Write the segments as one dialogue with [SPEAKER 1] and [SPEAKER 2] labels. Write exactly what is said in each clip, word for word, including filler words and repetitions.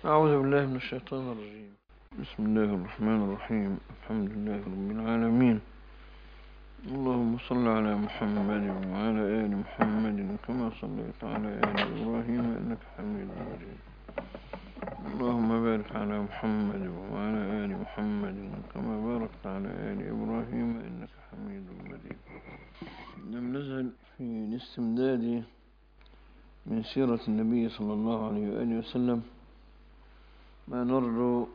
[SPEAKER 1] أعوذ بالله من الشيطان الرجيم. بسم الله الرحمن الرحيم. الحمد لله رب العالمين. اللهم صل على محمد وعلى آل محمد كما صليت على آل إبراهيم إنك حميد مجيد. اللهم بارك على محمد وعلى آل محمد كما باركت على آل إبراهيم إنك حميد مجيد. لم نزل في الاستمداد من سيرة النبي صلى الله عليه وآله وسلم ما نرجو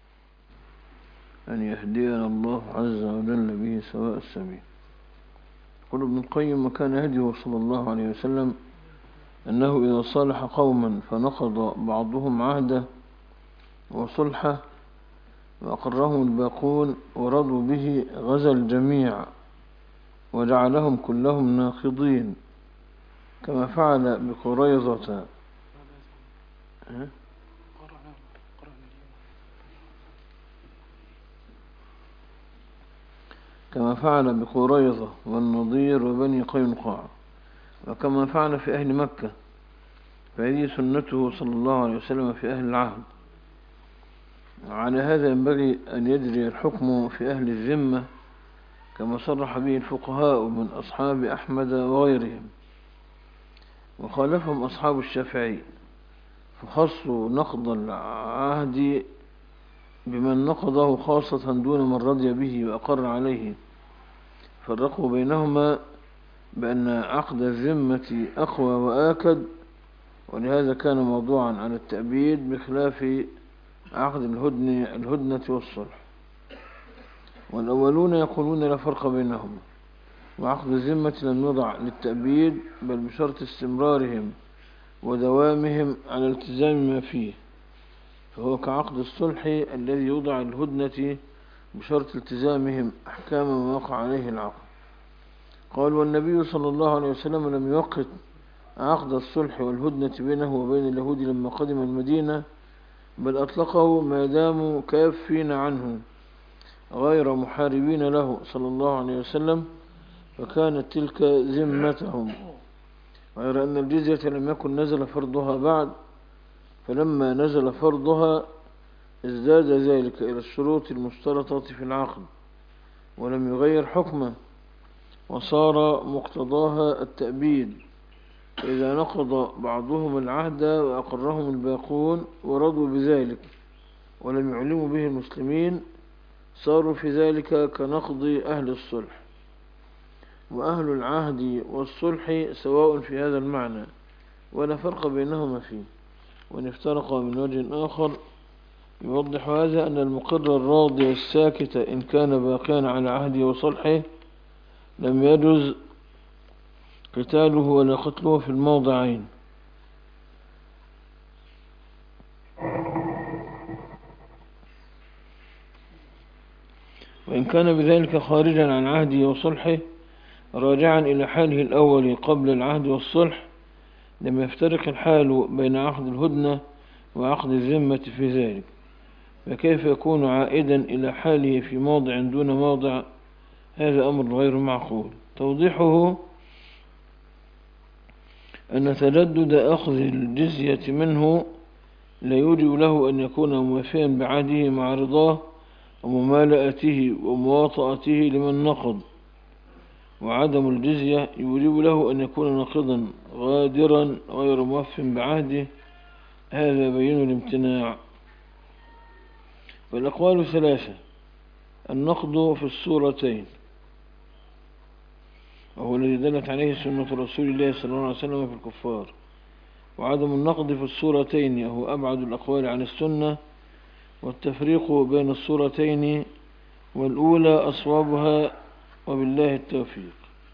[SPEAKER 1] أن يهدينا الله عز وجل به سواء السبيل. يقول ابن القيم: وكان هديه صلى الله عليه وسلم أنه إذا صالح قوما فنقض بعضهم عهده وصلحه وأقرهم الباقون ورضوا به غزا الجميع وجعلهم كلهم ناقضين كما فعل بقريظة كما فعل بقريظة والنضير وبني قينقاع وكما فعل في أهل مكة، فهذه سنته صلى الله عليه وسلم في أهل العهد. على هذا ينبغي أن يجري الحكم في أهل الذمة كما صرح به الفقهاء من أصحاب أحمد وغيرهم، وخالفهم أصحاب الشافعي فخصوا نقض العهد بمن نقضه خاصة دون من رضي به وأقر عليه، فرقوا بينهما بأن عقد الذمة أقوى وآكد، ولهذا كان موضوعا على التأبيد بخلاف عقد الهدنة, الهدنة والصلح. والأولون يقولون لا فرق بينهما، وعقد الذمة لم يوضع للتأبيد بل بشرط استمرارهم ودوامهم على التزام ما فيه، فهو كعقد الصلح الذي يوضع الهدنة بشرط التزامهم أحكام ما وقع عليه العقد. قال: والنبي صلى الله عليه وسلم لم يوقت عقد الصلح والهدنة بينه وبين اليهود لما قدم المدينة، بل أطلقه ما داموا كافين عنه غير محاربين له صلى الله عليه وسلم، فكانت تلك ذمتهم، غير أن الجزية لم يكن نزل فرضها بعد، فلما نزل فرضها ازداد ذلك إلى الشروط المشترطة في العقد ولم يغير حكمه، وصار مقتضاها التأبيد. فإذا نقض بعضهم العهد وأقرهم الباقون ورضوا بذلك ولم يعلموا به المسلمين صاروا في ذلك كنقض أهل الصلح. وأهل العهد والصلح سواء في هذا المعنى ولا فرق بينهما فيه. وإن افترقا من وجه آخر يوضح هذا أن المقر الراضي الساكت إن كان باقيا على عهده وصلحه لم يجوز قتاله ولا قتله في الموضعين. وإن كان بذلك خارجا عن عهده وصلحه راجعا إلى حاله الأول قبل العهد والصلح لم يفترق الحال بين عقد الهدنة وعقد الذمة في ذلك، فكيف يكون عائدا إلى حاله في موضع دون موضع؟ هذا أمر غير معقول. توضيحه أن تجدد أخذ الجزية منه لا يوجب له أن يكون موافيا بعهده مع رضاه وممالأته ومواطأته لمن نقض، وعدم الجزية يوجب له أن يكون ناقضا غادرا غير موف بعهده، هذا بين الامتناع. والأقوال ثلاثة: النقض في الصورتين، وهو الذي دلت عليه سنة رسول الله صلى الله عليه وسلم في الكفار، وعدم النقض في الصورتين وهو أبعد الأقوال عن السنة، والتفريق بين الصورتين والأولى أصوابها وبالله التوفيق.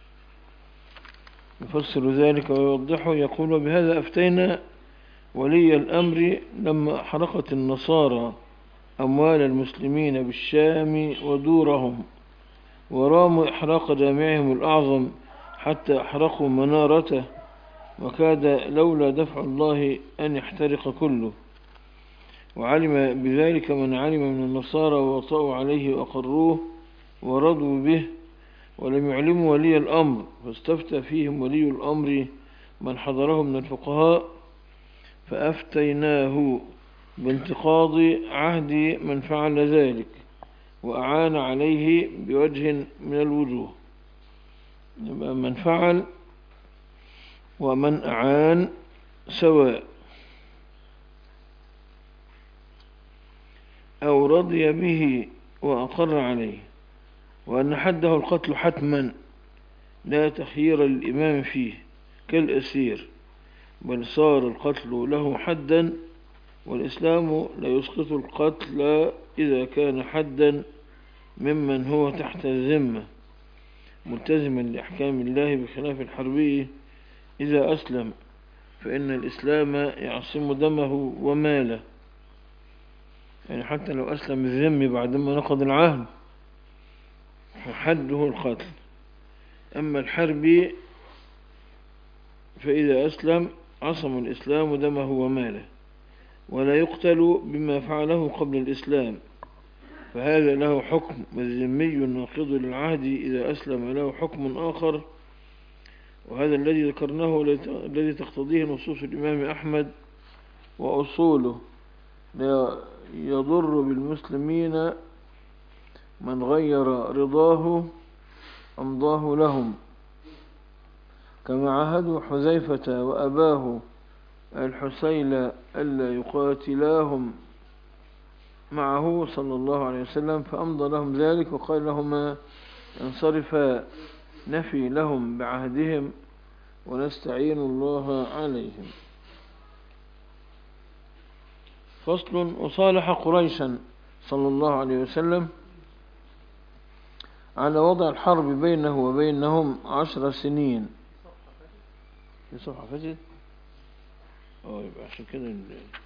[SPEAKER 1] يفسر ذلك ويوضحه يقول: وبهذا أفتينا ولي الأمر لما أحرقت النصارى أموال المسلمين بالشام ودورهم وراموا إحراق جامعهم الأعظم حتى أحرقوا منارته، وكاد لولا دفع الله أن يحترق كله. وعلم بذلك من علم من النصارى ووطأوا عليه وأقروه ورضوا به، ولم يعلموا ولي الأمر، فاستفتى فيهم ولي الأمر من حضره من الفقهاء فأفتيناه بانتقاض عهد من فعل ذلك وأعان عليه بوجه من الوجوه. يبقى من فعل ومن أعان سواء، أو رضي به وأقر عليه، وأن حده القتل حتما لا تخيير للإمام فيه كالأسير، بل صار القتل له حدا، والإسلام لا يسقط القتل إذا كان حدا ممن هو تحت الذمة ملتزما لأحكام الله، بخلاف الحربي إذا أسلم، فإن الإسلام يعصم دمه وماله. يعني حتى لو أسلم الذمي بعدما نقض العهد فحده القتل. أما الحربي فإذا أسلم عصم الإسلام دمه وماله، ولا يقتل بما فعله قبل الإسلام، فهذا له حكم، والذمي الناقض للعهد إذا أسلم له حكم آخر، وهذا الذي ذكرناه الذي تقتضيه نصوص الإمام أحمد وأصوله. لا يضر بالمسلمين من غير رضاه أمضاه لهم، كما عاهدوا حذيفة وأباه الحسين ألا يقاتلاهم معه صلى الله عليه وسلم، فأمضى لهم ذلك وقال لهما انصرفا نفي لهم بعهدهم ونستعين الله عليهم. فصل. وصالح قريشا صلى الله عليه وسلم على وضع الحرب بينه وبينهم عشر سنين. في صفحة فاتت اه يبقى عشان كده ال...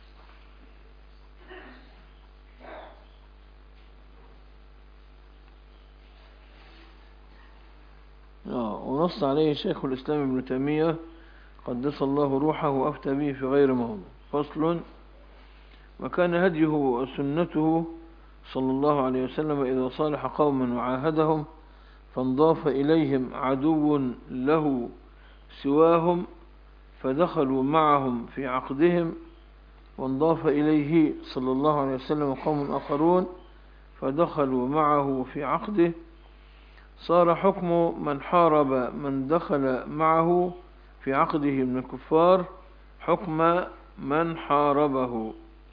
[SPEAKER 1] اه ونص عليه شيخ الإسلام ابن تيمية قدس الله روحه وأفتى به في غير موضع. فصل. وكان هديه وسنته صلى الله عليه وسلم إذا صالح قوما وعاهدهم فانضاف إليهم عدو له سواهم فدخلوا معهم في عقدهم، وانضاف إليه صلى الله عليه وسلم قوم آخرون فدخلوا معه في عقده، صار حكم من حارب من دخل معه في عقده من الكفار حكم من حاربه.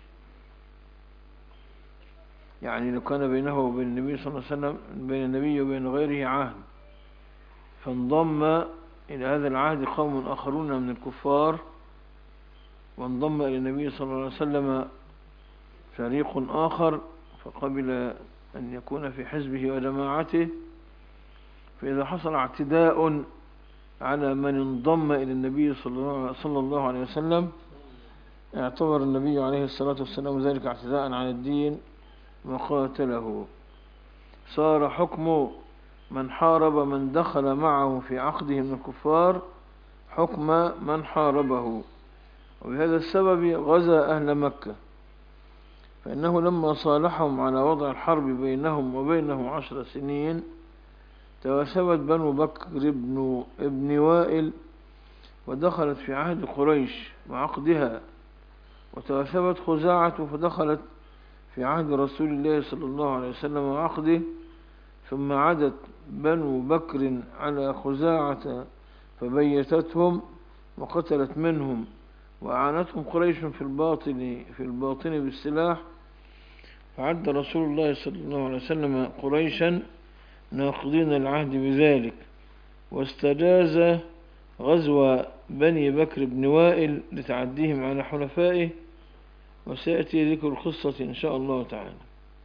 [SPEAKER 1] يعني لو كان بينه وبين النبي صلى الله عليه وسلم بين النبي وبين غيره عهد، فانضم إلى هذا العهد قوم آخرون من الكفار، وانضم إلى النبي صلى الله عليه وسلم فريق آخر فقبل أن يكون في حزبه وجماعته، فإذا حصل اعتداء على من انضم إلى النبي صلى الله عليه وسلم اعتبر النبي عليه الصلاة والسلام ذلك اعتداء على الدين وقاتله. صار حكم من حارب من دخل معه في عقده من الكفار حكم من حاربه. وبهذا السبب غزا أهل مكة، فإنه لما صالحهم على وضع الحرب بينهم وبينه عشر سنين تواسبت بنو بكر بن ابن وائل ودخلت في عهد قريش وعقدها، وتواسبت خزاعة فدخلت في عهد رسول الله صلى الله عليه وسلم وعقده، ثم عدت بنو بكر على خزاعة فبيتتهم وقتلت منهم، وأعانتهم قريش في الباطن في الباطن بالسلاح، فعد رسول الله صلى الله عليه وسلم قريشا ناقضين العهد بذلك، واستجاز غزو بني بكر بن وائل لتعديهم على حلفائه، وسيأتي ذكر القصة إن شاء الله تعالى.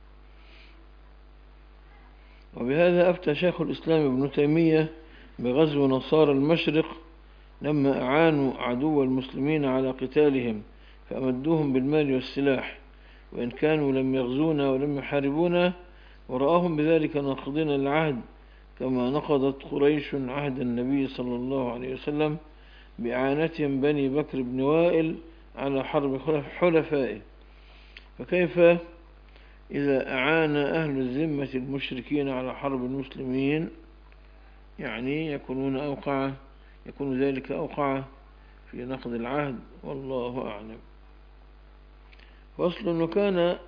[SPEAKER 1] وبهذا أفتى شيخ الإسلام ابن تيمية بغزو نصارى المشرق لما أعانوا عدو المسلمين على قتالهم فأمدوهم بالمال والسلاح، وإن كانوا لم يغزونا ولم يحاربونا، ورآهم بذلك ناقضين العهد كما نقضت قريش عهد النبي صلى الله عليه وسلم بإعانتهم بني بكر بن وائل على حرب حلفائه. فكيف إذا أعان أهل الذمة المشركين على حرب المسلمين؟ يعني يكونون أوقع يكون ذلك أوقع في نقض العهد، والله أعلم. فصل: وكان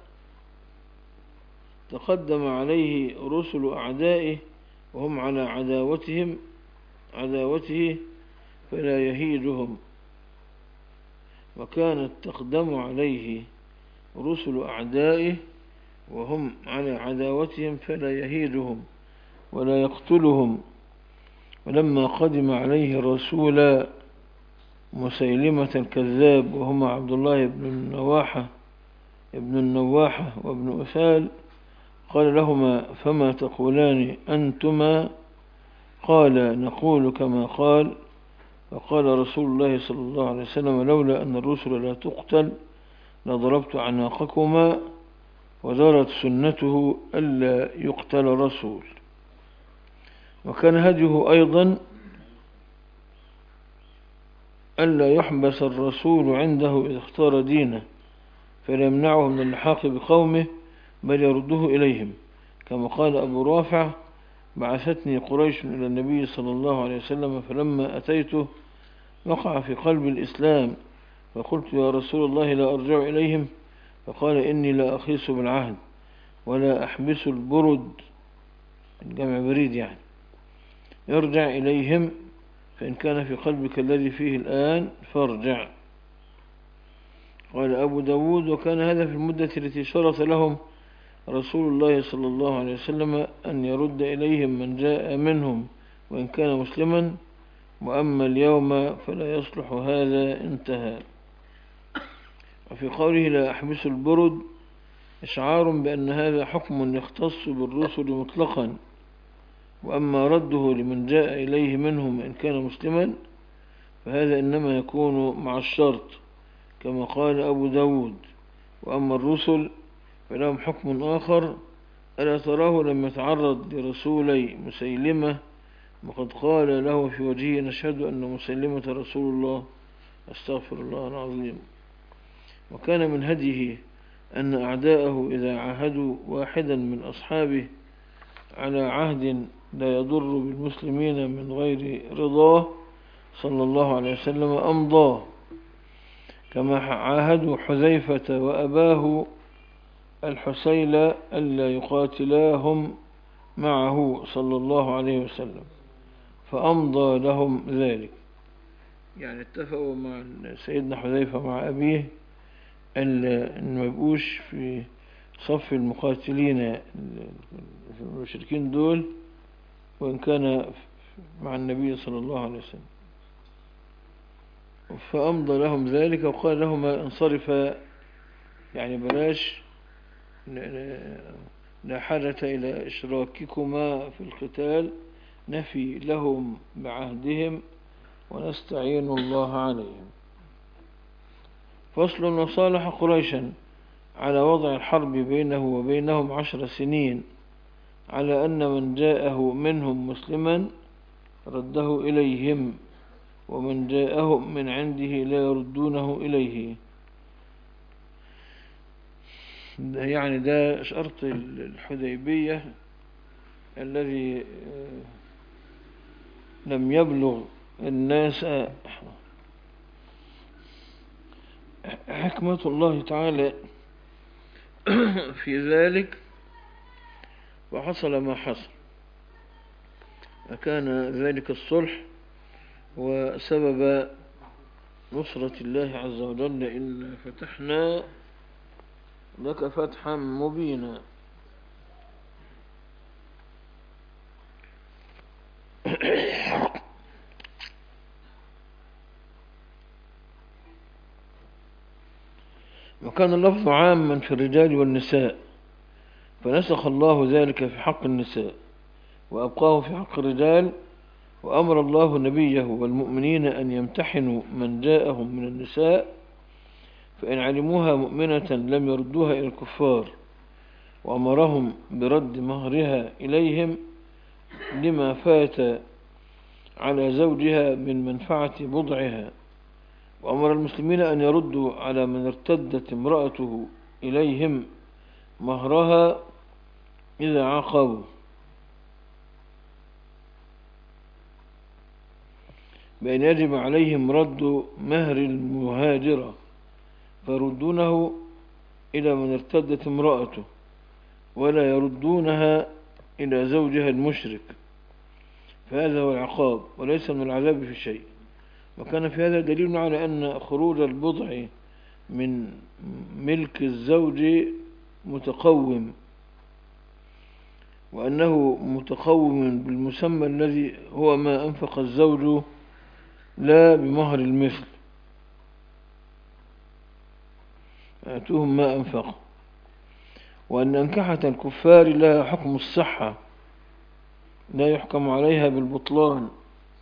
[SPEAKER 1] تقدم عليه رسل أعدائه وهم على عداوتهم عداوته فلا يهيجهم. وكانت تقدم عليه رسل أعدائه وهم على عداوتهم فلا يهيجهم ولا يقتلهم. ولما قدم عليه رسول مسيلمة الكذاب وهما عبد الله بن النواحة ابن النواحة وابن أسال قال لهما: فما تقولان أنتما؟ قال: نقول كما قال. فقال رسول الله صلى الله عليه وسلم: لولا أن الرسل لا تقتل لضربت أعناقكما، ودارت سنته ألا يقتل رسول. وكان هديه أيضا ألا يحبس الرسول عنده إذا اختار دينه، فلا يمنعه من اللحاق بقومه بل يرده إليهم، كما قال أبو رافع: بعثتني قريش إلى النبي صلى الله عليه وسلم فلما أتيته وقع في قلب الإسلام، فقلت: يا رسول الله لا أرجع إليهم؟ فقال: إني لا أخيس بالعهد ولا أحبس البرد، الجمع بريد يعني، ارجع إليهم، فإن كان في قلبك الذي فيه الآن فارجع. قال أبو داود: وكان هذا في المدة التي شرط لهم رسول الله صلى الله عليه وسلم أن يرد إليهم من جاء منهم وإن كان مسلما، وأما اليوم فلا يصلح هذا. انتهى. وفي قوله لا أحبس البرد إشعار بأن هذا حكم يختص بالرسل مطلقا، وأما رده لمن جاء إليه منهم إن كان مسلما فهذا إنما يكون مع الشرط، كما قال أبو داود: وأما الرسل فلهم حكم آخر. ألا تراه لم يتعرض لرسولي مسيلمة وقد قال له في وجهه: نشهد أن مسيلمة رسول الله، أستغفر الله العظيم. وكان من هديه أن أعداءه إذا عاهدوا واحدا من أصحابه على عهد لا يضر بالمسلمين من غير رضاه صلى الله عليه وسلم أمضاه، كما عاهدوا حذيفة وأباه الحسيل ألا يقاتلاهم معه صلى الله عليه وسلم، فأمضى لهم ذلك. يعني اتفقوا مع سيدنا حذيفة مع أبيه أن ما يبقوش في صف المقاتلين المشركين دول وإن كان مع النبي صلى الله عليه وسلم، فأمضى لهم ذلك وقال لهما: انصرفا، يعني بلاش، لا حاجة إلى إشراككما في القتال، نفي لهم بعهدهم ونستعين الله عليهم. فصل: وصالح قريشا على وضع الحرب بينه وبينهم عشر سنين على أن من جاءه منهم مسلما رده إليهم، ومن جاءهم من عنده لا يردونه إليه. يعني ده شرط الحديبية الذي لم يبلغ الناس حكمة الله تعالى في ذلك، وحصل ما حصل. وكان ذلك الصلح وسبب نصرة الله عز وجل: إنا فتحنا لك فتحا مبينا. وكان اللفظ عاما في الرجال والنساء، فنسخ الله ذلك في حق النساء وأبقاه في حق الرجال، وأمر الله نبيه والمؤمنين أن يمتحنوا من جاءهم من النساء، فإن علموها مؤمنة لم يردوها إلى الكفار، وأمرهم برد مهرها إليهم لما فات على زوجها من منفعة بضعها، وأمر المسلمين أن يردوا على من ارتدت امرأته إليهم مهرها إذا عاقبوا، بأن يجب عليهم رد مهر المهاجرة فيردونه إلى من ارتدت امرأته ولا يردونها إلى زوجها المشرك، فهذا هو العقاب وليس من العذاب في شيء. وكان في هذا دليل على أن خروج البضع من ملك الزوج متقوم، وأنه متقوم بالمسمى الذي هو ما أنفق الزوج لا بمهر المثل، آتوهم ما أنفق. وأن أنكحة الكفار لها حكم الصحة لا يحكم عليها بالبطلان،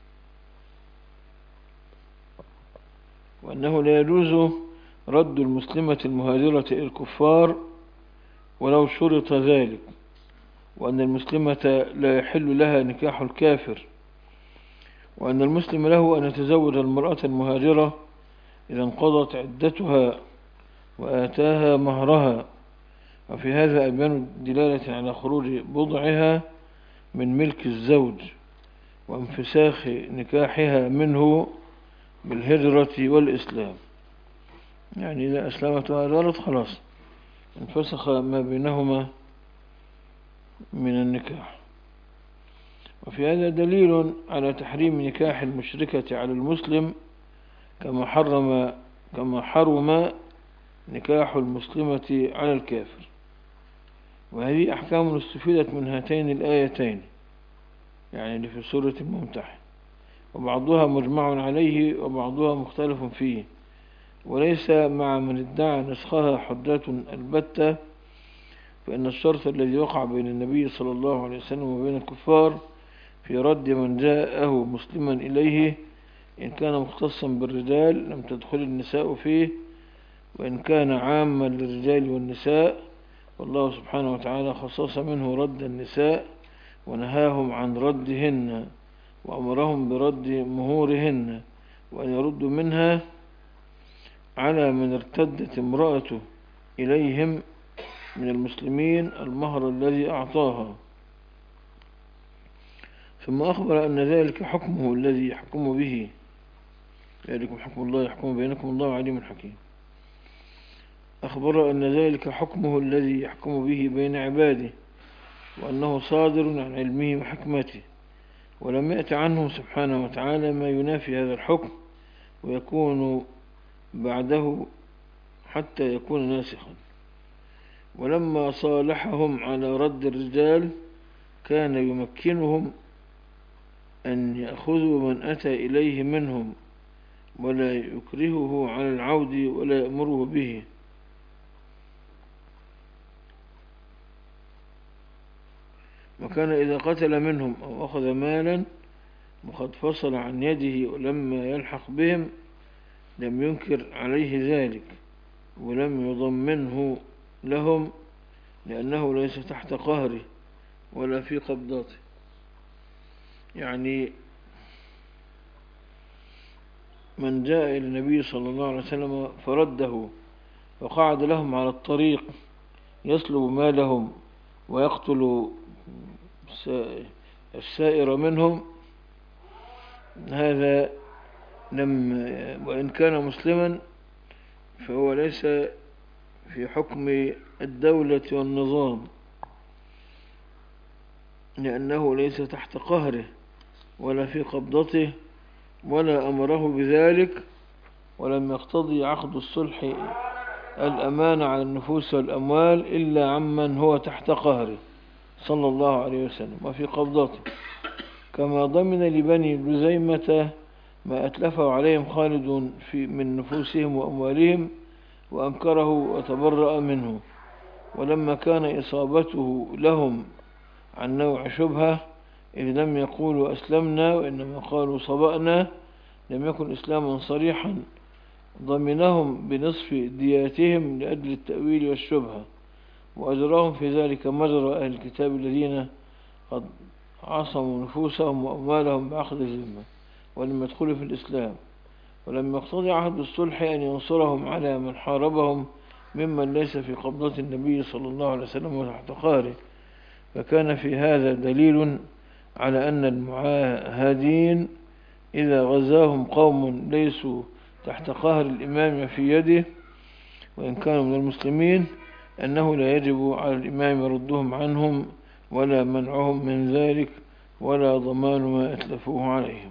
[SPEAKER 1] وأنه لا يجوز رد المسلمة المهاجرة إلى الكفار ولو شرط ذلك، وأن المسلمة لا يحل لها نكاح الكافر، وأن المسلم له أن يتزوج المرأة المهاجرة إذا انقضت عدتها وآتاها مهرها. وفي هذا أبيان دلالة على خروج بضعها من ملك الزوج وانفساخ نكاحها منه بالهجرة والإسلام، يعني إذا أسلمت وهاجرت خلاص انفسخ ما بينهما من النكاح. وفي هذا دليل على تحريم نكاح المشركة على المسلم كما حرم كما حرم نكاح المسلمة على الكافر. وهذه أحكام استفيدت من هاتين الآيتين، يعني اللي في سورة الممتحن، وبعضها مجمع عليه وبعضها مختلف فيه، وليس مع من ادعى نسخها حجة البتة، فإن الشرط الذي وقع بين النبي صلى الله عليه وسلم وبين الكفار في رد من جاءه مسلما إليه إن كان مختصا بالرجال لم تدخل النساء فيه، وإن كان عاما للرجال والنساء، والله سبحانه وتعالى خصص منه رد النساء ونهاهم عن ردهن وأمرهم برد مهورهن وأن يردوا منها على من ارتدت امرأته إليهم من المسلمين المهر الذي أعطاها. ثم أخبر أن ذلك حكمه الذي يحكم به، ذلكم حكم الله يحكم بينكم الله عليم حكيم. أخبر أن ذلك حكمه الذي يحكم به بين عباده، وأنه صادر عن علمه وحكمته، ولم يأت عنه سبحانه وتعالى ما ينافي هذا الحكم ويكون بعده حتى يكون ناسخا. ولما صالحهم على رد الرجال كان يمكنهم أن يأخذوا من أتى إليه منهم ولا يكرهه على العود ولا يأمره به. وكان إذا قتل منهم أو أخذ مالا وقد فصل عن يده ولما يلحق بهم لم ينكر عليه ذلك ولم يضمنه لهم، لأنه ليس تحت قهره ولا في قبضته. يعني من جاء إلى النبي صلى الله عليه وسلم فرده وقعد لهم على الطريق يسلب مالهم ويقتل السائر منهم، هذا لم وإن كان مسلما فهو ليس في حكم الدولة والنظام، لأنه ليس تحت قهره ولا في قبضته ولا أمره بذلك، ولم يقتضي عقد الصلح الأمان على النفوس والأموال إلا عمن هو تحت قهره صلى الله عليه وسلم وفي قبضته، كما ضمن لبني جزيمة ما أتلفه عليهم خالد في من نفوسهم وأموالهم وأنكره وتبرأ منه. ولما كان إصابته لهم عن نوع شبهة إذ لم يقولوا أسلمنا وإنما قالوا صبأنا لم يكن إسلاما صريحا ضمنهم بنصف دياتهم لأجل التأويل والشبهة، وأجراهم في ذلك مجرى أهل الكتاب الذين قد عصموا نفوسهم وأموالهم بعقد الذمة ولم يدخلوا في الإسلام. ولم يقتضي عهد الصلح أن ينصرهم على من حاربهم ممن ليس في قبضة النبي صلى الله عليه وسلم وتحت قهره، فكان في هذا دليل على أن المعاهدين إذا غزاهم قوم ليسوا تحت قهر الإمام في يده وإن كانوا من المسلمين أنه لا يجب على الإمام ردهم عنهم ولا منعهم من ذلك ولا ضمان ما أتلفوه عليهم.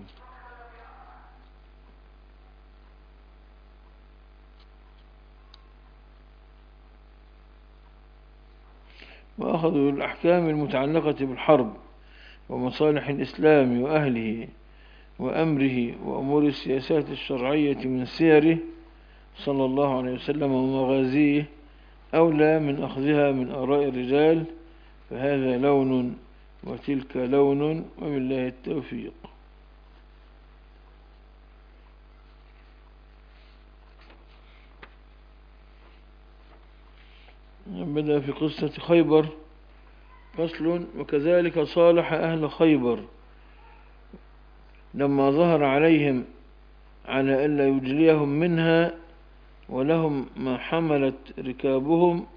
[SPEAKER 1] وأخذوا الأحكام المتعلقة بالحرب ومصالح الإسلام وأهله وأمره وأمور السياسات الشرعية من سيره صلى الله عليه وسلم ومغازيه أولى من أخذها من آراء الرجال، فهذا لون وتلك لون، وبالله التوفيق. بدأ في قصة خيبر. فصل: وكذلك صالح أهل خيبر لما ظهر عليهم على ألا يجليهم منها ولهم ما حملت ركابهم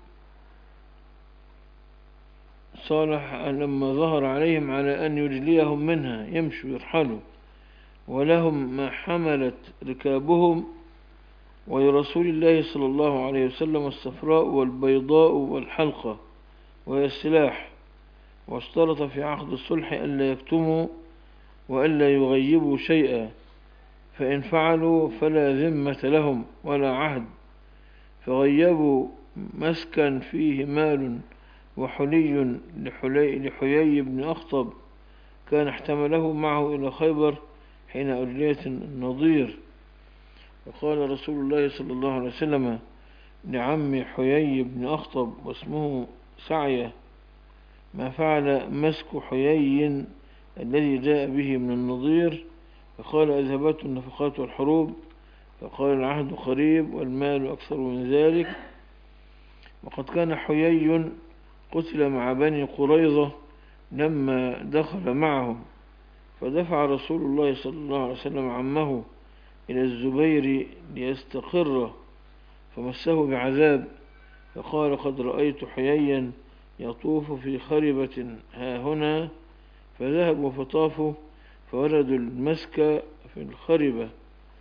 [SPEAKER 1] صالح لما ظهر عليهم على أن يجليهم منها يمشوا يرحلوا ولهم ما حملت ركابهم، ولرسول الله صلى الله عليه وسلم الصفراء والبيضاء والحلقة وهي السلاح، واشترط في عقد الصلح ألا يكتموا وألا يغيبوا شيئا، فإن فعلوا فلا ذمة لهم ولا عهد، فغيبوا مسكا فيه مال وحلي لحيي بن أخطب كان احتمله معه إلى خيبر حين أجليت النضير، وقال رسول الله صلى الله عليه وسلم لعم حيي بن أخطب واسمه سعية: ما فعل مسك حيي الذي جاء به من النضير؟ فقال: أذهبته النفقات والحروب. فقال: العهد قريب والمال أكثر من ذلك. وقد كان حيي قتل مع بني قريظة لما دخل معهم، فدفع رسول الله صلى الله عليه وسلم عمه إلى الزبير ليستقر، فمسه بعذاب، فقال: قد رأيت حييا يطوف في خربة ها هنا، فذهبوا فطافوا فوردوا المسك في الخربة،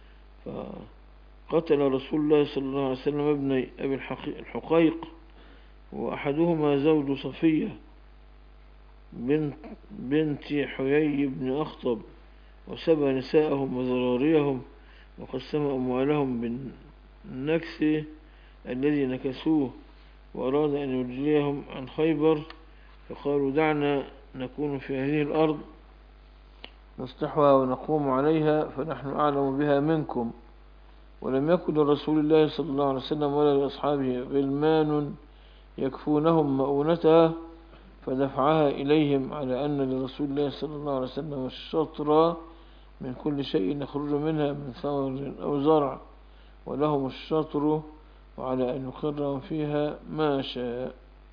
[SPEAKER 1] فقتل رسول الله صلى الله عليه وسلم ابني أبي الحقيق، وأحدهما زوج صفية بنت, بنت حيي بن أخطب، وسبى نساءهم وذراريهم، وقسم أموالهم بالنكس الذي نكسوه، وأراد أن يجليهم عن خيبر، فقالوا: دعنا نكون في هذه الأرض نصلحها ونقوم عليها، فنحن أعلم بها منكم. ولم يكن لرسول الله صلى الله عليه وسلم ولا لأصحابه غلمان يكفونهم مؤونتها، فدفعها إليهم على أن لرسول الله صلى الله عليه وسلم الشطر من كل شيء يخرج منها من ثمر أو زرع، ولهم الشطر، وعلى أن يقرهم فيها ما شاء.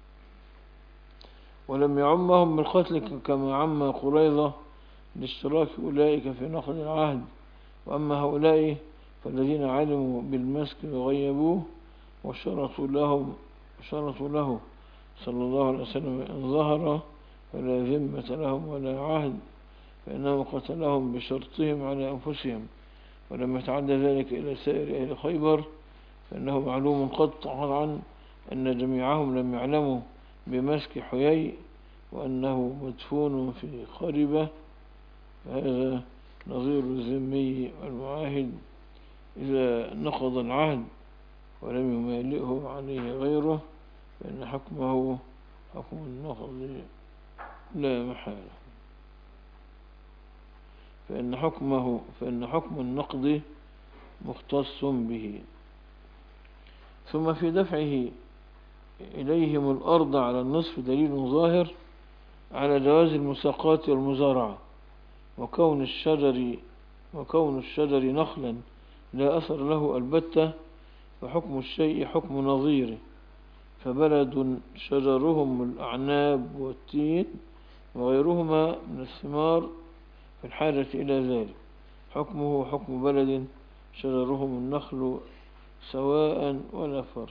[SPEAKER 1] ولم يعمهم بالقتل كما عم قريظة لاشتراك أولئك في نقض العهد، وأما هؤلاء فالذين علموا بالمسك وغيبوه وشرطوا لهم شرطوا له صلى الله عليه وسلم إن ظهر فلا ذمة لهم ولا عهد، فإنهم قتلهم بشرطهم على أنفسهم. ولما يتعدى ذلك إلى سائر أهل خيبر فإنه معلوم قطعا أن جميعهم لم يعلموا بمسك حيي وأنه مدفون في خربة، فهذا نظير الذمي والمعاهد إذا نقض العهد ولم يمالئه عليه غيره، فإن حكمه حكم النقض لا محالة، فإن حكمه فإن حكم النقض مختص به. ثم في دفعه إليهم الأرض على النصف دليل ظاهر على جواز المساقات والمزارعة، وكون الشجر وكون الشجر نخلا لا أثر له البتة، فحكم الشيء حكم نظيره، فبلد شجرهم الأعناب والتين وغيرهما من الثمار في الحاجة إلى ذلك، حكمه حكم بلد شجرهم النخل سواء ولا فرق.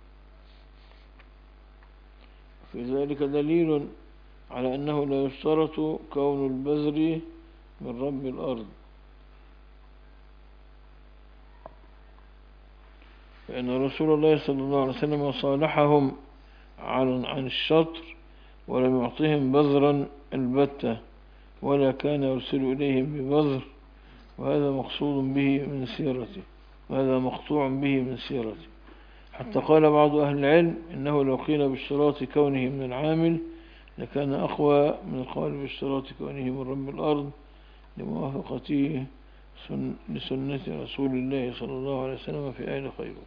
[SPEAKER 1] في ذلك دليل على أنه لا يشترط كون البذر من رب الأرض، فإن رسول الله صلى الله عليه وسلم صالحهم عن عن الشطر ولم يعطهم بذرا البتة ولا كان يرسل إليهم ببذر، وهذا مقصود به من سيرته، وهذا مقطوع به من سيرته. حتى قال بعض أهل العلم إنه لو قيل باشتراط كونه من العامل لكان أقوى من القول باشتراط كونه من رب الأرض لموافقته لسنة رسول الله صلى الله عليه وسلم في أهل خيره.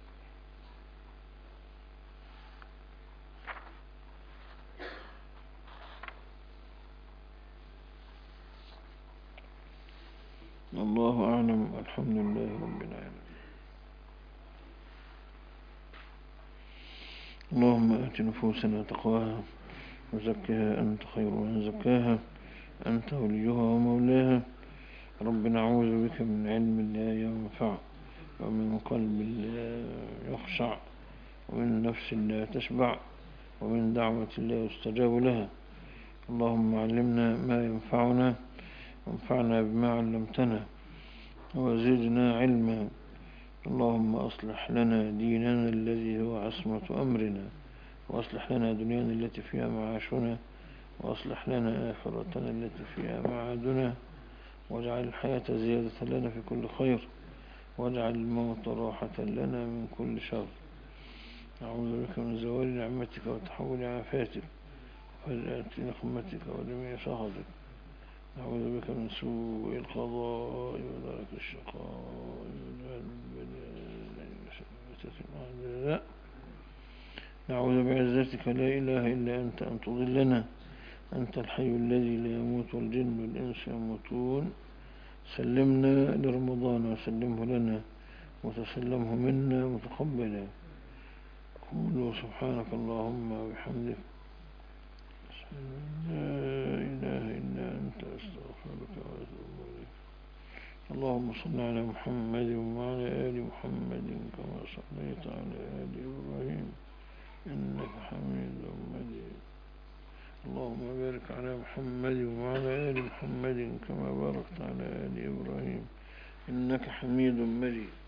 [SPEAKER 1] الله أعلم. الحمد لله رب العالمين. اللهم آت نفوسنا تقواها وزكها أنت خير من زكاها أنت وليها ومولاها. رب نعوذ بك من علم لا ينفع ومن قلب لا يخشع ومن نفس لا تشبع ومن دعوة لا يستجاب لها. اللهم علمنا ما ينفعنا وانفعنا بما علمتنا وزدنا علما. اللهم أصلح لنا ديننا الذي هو عصمة أمرنا، وأصلح لنا دنيانا التي فيها معاشنا، وأصلح لنا آخرتنا التي فيها معادنا، واجعل الحياة زيادة لنا في كل خير، واجعل الموت راحة لنا من كل شر. أعوذ بك من زوال نعمتك وتحول عافاتك وفجأة نقمتك ودميع سخطك. أعوذ بك من سوء القضاء ودرك الشقاء لا نعوذ بعزتك لا إله إلا أنت أن تضلنا. أنت الحي الذي لا يموت والجن والإنس يموتون. سلمنا لرمضان وسلمه لنا وتسلمه منا متقبلا. قولوا سبحانك اللهم وبحمدك لا إله إلا أنت أستغفرك وأتوب إليك. اللهم صل على محمد وعلى آل محمد كما صليت على آل إبراهيم إنك حميد مجيد. اللهم بارك على محمد وعلى آل محمد كما باركت على آل إبراهيم إنك حميد مجيد.